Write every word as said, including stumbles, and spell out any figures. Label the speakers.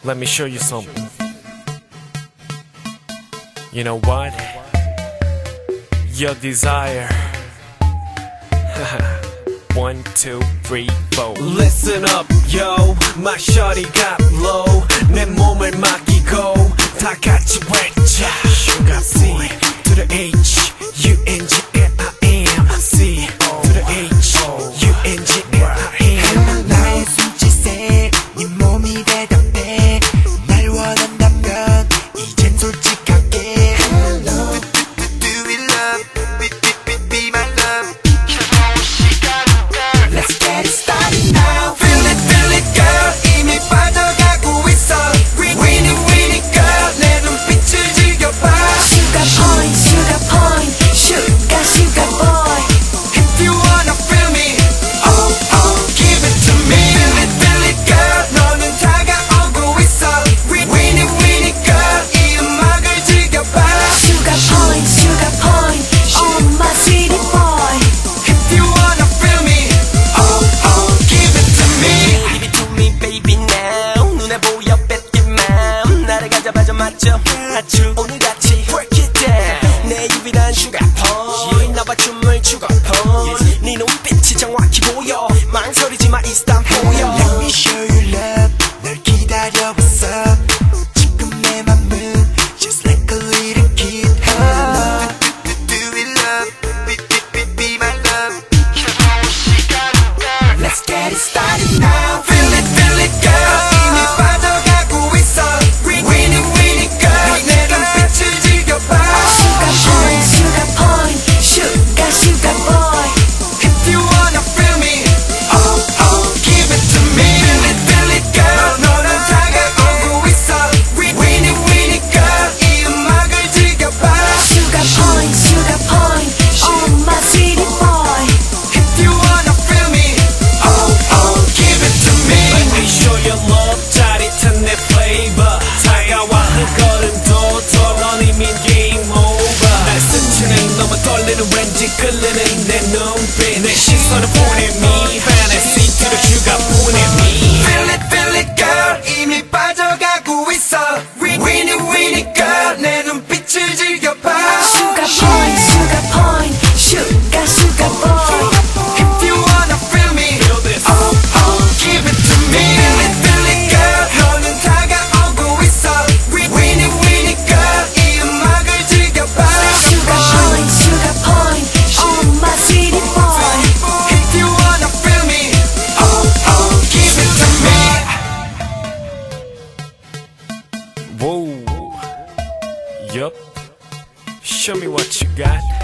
Speaker 1: Let me show you something. You know what? Your desire. One, two, three, four. Listen up, yo. My shawty got low. 내 몸을 맡기고 다 같이 외쳐. Sugar C to the H U N G L I M C to the H U N G L I M.
Speaker 2: 나의 숨짓에 네 몸이 대답해. 날 원한다면 이젠 솔직하게. Do we love? Be, be, be, be my love. Let's get it started now. Feel it, feel it, girl. 이미 빠져가고 있어. Winnie, winnie, girl. 내 눈빛을 즐겨봐. Sugar point, sugar point. Sugar, sugar boy. If you wanna feel me, oh, oh, give it to me. Feel it, feel it, girl. 너는 다가오고 있어. Winnie, winnie, girl. 이 음악을 즐겨봐. Sugar point, sugar point. Oh, my city boy. If you wanna feel me, oh, oh, give it to me. Give it to me, baby, now. 눈에 보여 뺏긴 맘. 나를 가져봐줘, 맞죠? 오늘같이 work it down. 내 유일한 sugar point. 나와 춤을 추고 point. 네 눈빛이 정확히 보여. 망설이지 마, it's time for you. Let me show you love. 널 기다려봤어. 지금 내 맘은 just like a little kid. Oh. Do we love? Be, be, be, be my love. Let's get it started now. Feel it, feel it, girl. 이미 빠져가고 있어. Winnie, winnie, girl. 내 눈빛을 즐겨봐. Sugar point, sugar point. Sugar, sugar boy. If you wanna feel me, oh, oh, give it to me. Feel it, feel it, girl. 너는 다가오고 있어. Winnie, winnie, girl. 이 음악을 즐겨봐. Sugar point, sugar point. Oh, my city boy. If you wanna feel me, oh, oh, give it to me.
Speaker 1: Let me show you love. 짜릿한 내 flavor. 다가와 한 걸음도 더 넌 이미 game over. 날 스치는 너무 떨리는 왠지 끌리는 내 눈빛. 내 시선을 보내 me. Fantasy to the sugar 보내 me.
Speaker 2: Feel it, feel it, girl. 이미 빠져가고 있어. Winnie, winnie, girl. 내 눈빛을 즐겨봐. Sugar point, sugar point. Sugar, sugar boy. If you wanna feel me,
Speaker 1: Feel this.
Speaker 2: oh, oh, give it to me. Feel it, feel it, girl. 너는 다가오고 있어. Winnie, winnie, girl. 이 음악을 즐겨봐. Sugar point, sugar point. Oh, my city boy. If you wanna feel me, oh, oh, give it to me.
Speaker 1: Whoa. Yup. Show me what you got.